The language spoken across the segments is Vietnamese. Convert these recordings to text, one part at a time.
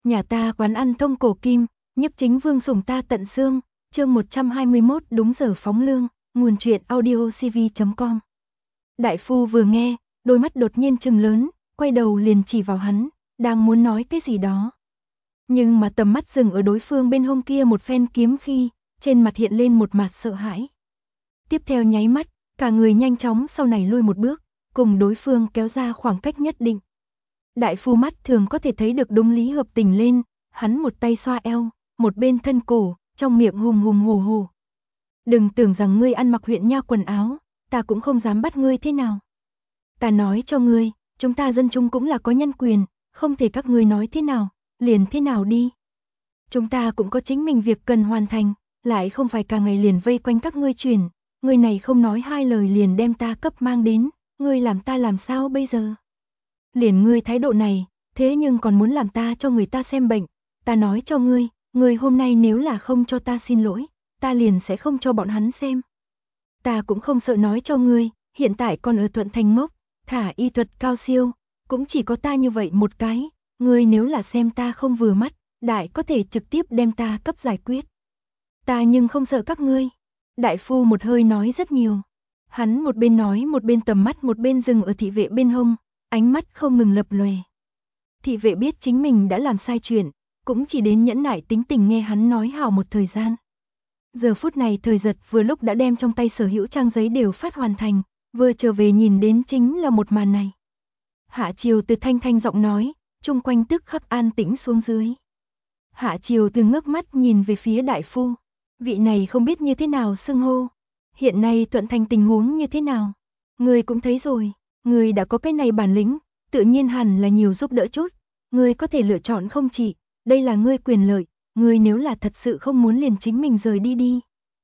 Nhà ta quán ăn thông cổ kim, nhiếp chính vương sủng ta tận xương, chương 121 đúng giờ phóng lương, nguồn truyện audiocv.com. Đại phu vừa nghe, đôi mắt đột nhiên trừng lớn, quay đầu liền chỉ vào hắn, đang muốn nói cái gì đó. Nhưng mà tầm mắt dừng ở đối phương bên hông kia một phen kiếm khi, trên mặt hiện lên một mặt sợ hãi. Tiếp theo nháy mắt, cả người nhanh chóng sau này lui một bước, cùng đối phương kéo ra khoảng cách nhất định. Đại phu mắt thường có thể thấy được đúng lý hợp tình lên, hắn một tay xoa eo, một bên thân cổ, trong miệng hùng hùng hổ hổ. Đừng tưởng rằng ngươi ăn mặc huyện nha quần áo, ta cũng không dám bắt ngươi thế nào. Ta nói cho ngươi, chúng ta dân chúng cũng là có nhân quyền, không thể các ngươi nói thế nào, liền thế nào đi. Chúng ta cũng có chính mình việc cần hoàn thành, lại không phải cả ngày liền vây quanh các ngươi chuyển, ngươi này không nói hai lời liền đem ta cấp mang đến, ngươi làm ta làm sao bây giờ? Liền ngươi thái độ này, thế nhưng còn muốn làm ta cho người ta xem bệnh, ta nói cho ngươi, ngươi hôm nay nếu là không cho ta xin lỗi, ta liền sẽ không cho bọn hắn xem. Ta cũng không sợ nói cho ngươi, hiện tại còn ở Thuận Thành Mốc, thả y thuật cao siêu, cũng chỉ có ta như vậy một cái, ngươi nếu là xem ta không vừa mắt, đại có thể trực tiếp đem ta cấp giải quyết. Ta nhưng không sợ các ngươi. Đại phu một hơi nói rất nhiều. Hắn một bên nói một bên tầm mắt một bên dừng ở thị vệ bên hông, ánh mắt không ngừng lập lòe. Thị vệ biết chính mình đã làm sai chuyện, cũng chỉ đến nhẫn nại tính tình nghe hắn nói hào một thời gian. Giờ phút này Thời Giật vừa lúc đã đem trong tay sở hữu trang giấy đều phát hoàn thành, vừa trở về nhìn đến chính là một màn này. Hạ Triều Từ thanh thanh giọng nói, chung quanh tức khắc an tĩnh xuống dưới. Hạ Triều Từ ngước mắt nhìn về phía đại phu, vị này không biết như thế nào xưng hô. Hiện nay Thuận Thành tình huống như thế nào? Người cũng thấy rồi, người đã có cái này bản lĩnh, tự nhiên hẳn là nhiều giúp đỡ chút. Người có thể lựa chọn không chỉ, đây là ngươi quyền lợi, người nếu là thật sự không muốn liền chính mình rời đi đi.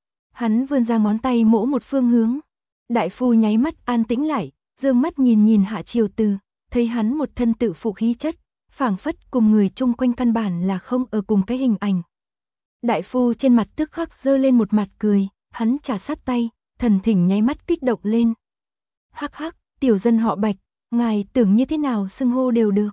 Hắn vươn ra ngón tay mỗ một phương hướng. Đại phu nháy mắt an tĩnh lại, dương mắt nhìn nhìn Hạ Triều Từ, thấy hắn một thân tự phụ khí chất, phảng phất cùng người chung quanh căn bản là không ở cùng cái hình ảnh. Đại phu trên mặt tức khắc giơ lên một mặt cười, hắn trà sát tay, thần thỉnh nháy mắt kích động lên. Hắc hắc, tiểu dân họ Bạch, ngài tưởng như thế nào xưng hô đều được.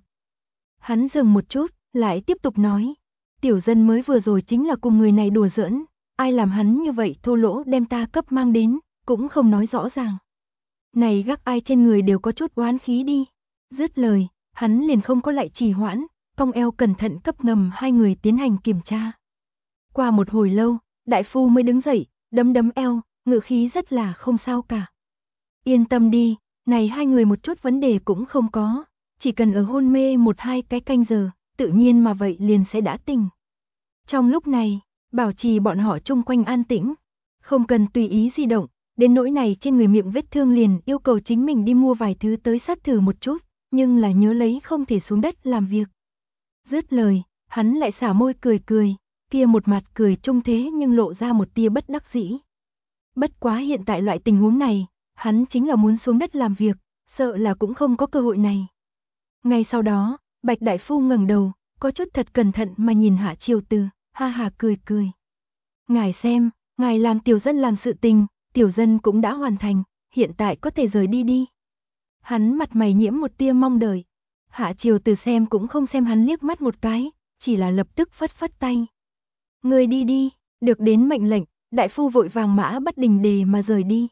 Hắn dừng một chút, lại tiếp tục nói, tiểu dân mới vừa rồi chính là cùng người này đùa giỡn, ai làm hắn như vậy thô lỗ đem ta cấp mang đến, cũng không nói rõ ràng. Này gác ai trên người đều có chút oán khí đi. Dứt lời, hắn liền không có lại trì hoãn, cong eo cẩn thận cấp ngầm hai người tiến hành kiểm tra. Qua một hồi lâu, đại phu mới đứng dậy, đấm đấm eo, ngữ khí rất là không sao cả. Yên tâm đi, này hai người một chút vấn đề cũng không có, chỉ cần ở hôn mê một hai cái canh giờ, tự nhiên mà vậy liền sẽ đã tỉnh. Trong lúc này, bảo trì bọn họ chung quanh an tĩnh, không cần tùy ý di động, đến nỗi này trên người miệng vết thương liền yêu cầu chính mình đi mua vài thứ tới sát thử một chút, nhưng là nhớ lấy không thể xuống đất làm việc. Dứt lời, hắn lại xả môi cười cười, kia một mặt cười trung thế nhưng lộ ra một tia bất đắc dĩ. Bất quá hiện tại loại tình huống này, hắn chính là muốn xuống đất làm việc, sợ là cũng không có cơ hội này. Ngay sau đó, Bạch đại phu ngẩng đầu, có chút thật cẩn thận mà nhìn Hạ Triều Từ, ha ha cười cười. Ngài xem, ngài làm tiểu dân làm sự tình, tiểu dân cũng đã hoàn thành, hiện tại có thể rời đi đi. Hắn mặt mày nhiễm một tia mong đợi. Hạ Triều Từ xem cũng không xem hắn liếc mắt một cái, chỉ là lập tức phất phất tay. Người đi đi, được đến mệnh lệnh, đại phu vội vàng mã bất đình đề mà rời đi.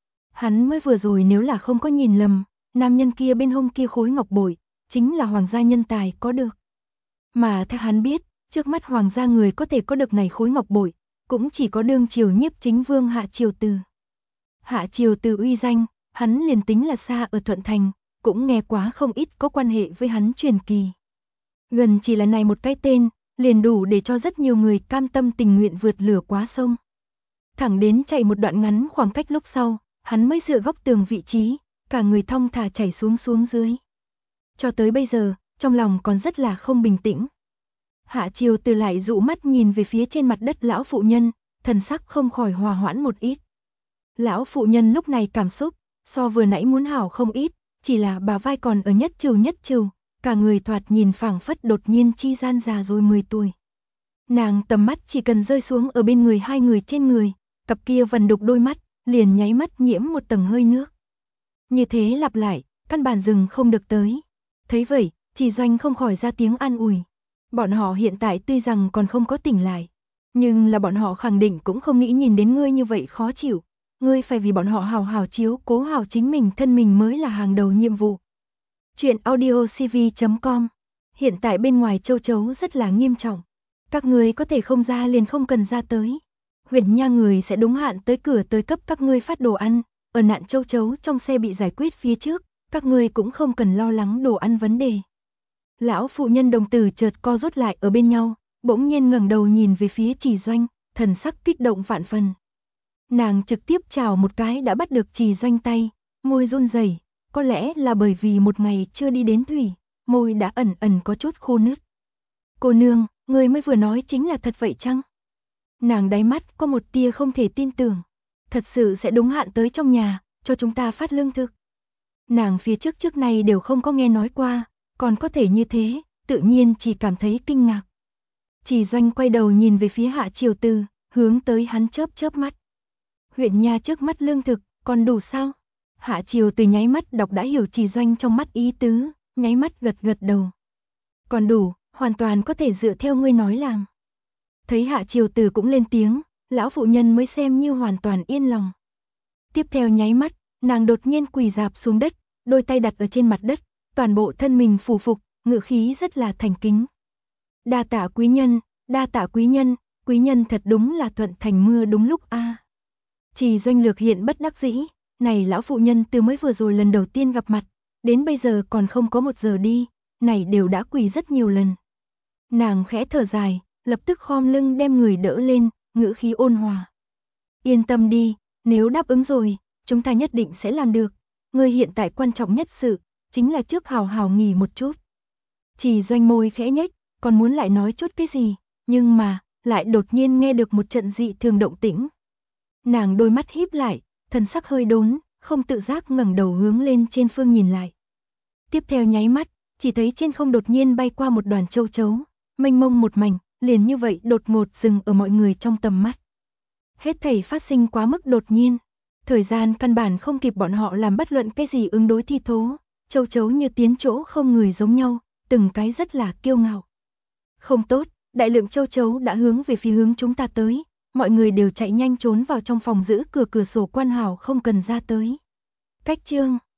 Hắn mới vừa rồi nếu là không có nhìn lầm, nam nhân kia bên hông kia khối ngọc bội, chính là hoàng gia nhân tài có được. Mà theo hắn biết, trước mắt hoàng gia người có thể có được này khối ngọc bội, cũng chỉ có đương triều nhiếp chính vương Hạ Triều Từ. Hạ Triều Từ uy danh, hắn liền tính là xa ở Thuận Thành, cũng nghe quá không ít có quan hệ với hắn truyền kỳ. Gần chỉ là này một cái tên, liền đủ để cho rất nhiều người cam tâm tình nguyện vượt lửa quá sông. Thẳng đến chạy một đoạn ngắn khoảng cách lúc sau, hắn mới dựa góc tường vị trí, cả người thong thả chảy xuống dưới. Cho tới bây giờ, trong lòng còn rất là không bình tĩnh. Hạ Triều Từ lại dụ mắt nhìn về phía trên mặt đất lão phụ nhân, thần sắc không khỏi hòa hoãn một ít. Lão phụ nhân lúc này cảm xúc, so vừa nãy muốn hảo không ít, chỉ là bà vai còn ở nhất trừ, cả người thoạt nhìn phảng phất đột nhiên chi gian già rồi 10 tuổi. Nàng tầm mắt chỉ cần rơi xuống ở bên người hai người trên người, cặp kia vằn đục đôi mắt, liền nháy mắt nhiễm một tầng hơi nước. Như thế lặp lại, căn bản dừng không được tới. Thấy vậy, Chỉ Doanh không khỏi ra tiếng an ủi. Bọn họ hiện tại tuy rằng còn không có tỉnh lại, nhưng là bọn họ khẳng định cũng không nghĩ nhìn đến ngươi như vậy khó chịu. Ngươi phải vì bọn họ hào hào chiếu cố hào chính mình thân mình mới là hàng đầu nhiệm vụ. Chuyện audio cv.com. Hiện tại bên ngoài châu chấu rất là nghiêm trọng. Các ngươi có thể không ra liền không cần ra tới. Huyền Nha người sẽ đúng hạn tới cửa tới cấp các ngươi phát đồ ăn. Ở nạn châu chấu trong xe bị giải quyết phía trước, các ngươi cũng không cần lo lắng đồ ăn vấn đề. Lão phụ nhân đồng tử chợt co rút lại ở bên nhau, bỗng nhiên ngẩng đầu nhìn về phía Trì Doanh, thần sắc kích động vạn phần. Nàng trực tiếp chào một cái đã bắt được Trì Doanh tay, môi run rẩy, có lẽ là bởi vì một ngày chưa đi đến thủy, môi đã ẩn ẩn có chút khô nứt. Cô nương, người mới vừa nói chính là thật vậy chăng? Nàng đáy mắt có một tia không thể tin tưởng. Thật sự sẽ đúng hạn tới trong nhà, cho chúng ta phát lương thực. Nàng phía trước này đều không có nghe nói qua, còn có thể như thế, tự nhiên chỉ cảm thấy kinh ngạc. Trì Doanh quay đầu nhìn về phía Hạ Triều Từ, hướng tới hắn chớp chớp mắt. Huyện Nha trước mắt lương thực, còn đủ sao? Hạ Triều Từ nháy mắt đọc đã hiểu Trì Doanh trong mắt ý tứ, nháy mắt gật gật đầu. Còn đủ, hoàn toàn có thể dựa theo ngươi nói làm. Thấy Hạ Triều Từ cũng lên tiếng, lão phụ nhân mới xem như hoàn toàn yên lòng. Tiếp theo nháy mắt, nàng đột nhiên quỳ rạp xuống đất, đôi tay đặt ở trên mặt đất, toàn bộ thân mình phù phục, ngữ khí rất là thành kính. Đa tạ quý nhân, đa tạ quý nhân thật đúng là thuận thành mưa đúng lúc a. Trì Doanh lược hiện bất đắc dĩ, này lão phụ nhân từ mới vừa rồi lần đầu tiên gặp mặt, đến bây giờ còn không có một giờ đi, này đều đã quỳ rất nhiều lần. Nàng khẽ thở dài, lập tức khom lưng đem người đỡ lên, ngữ khí ôn hòa. Yên tâm đi, nếu đáp ứng rồi, chúng ta nhất định sẽ làm được. Ngươi hiện tại quan trọng nhất sự, chính là trước hào hào nghỉ một chút. Trì Doanh môi khẽ nhếch, còn muốn lại nói chút cái gì, nhưng mà, lại đột nhiên nghe được một trận dị thường động tĩnh. Nàng đôi mắt híp lại, thần sắc hơi đốn, không tự giác ngẩng đầu hướng lên trên phương nhìn lại. Tiếp theo nháy mắt, chỉ thấy trên không đột nhiên bay qua một đoàn châu chấu, mênh mông một mảnh, liền như vậy đột ngột dừng ở mọi người trong tầm mắt. Hết thảy phát sinh quá mức đột nhiên, thời gian căn bản không kịp bọn họ làm bất luận cái gì ứng đối thi thố, châu chấu như tiến chỗ không người giống nhau, từng cái rất là kiêu ngạo. Không tốt, đại lượng châu chấu đã hướng về phía hướng chúng ta tới, mọi người đều chạy nhanh trốn vào trong phòng giữ cửa sổ quan hảo không cần ra tới. Cách chương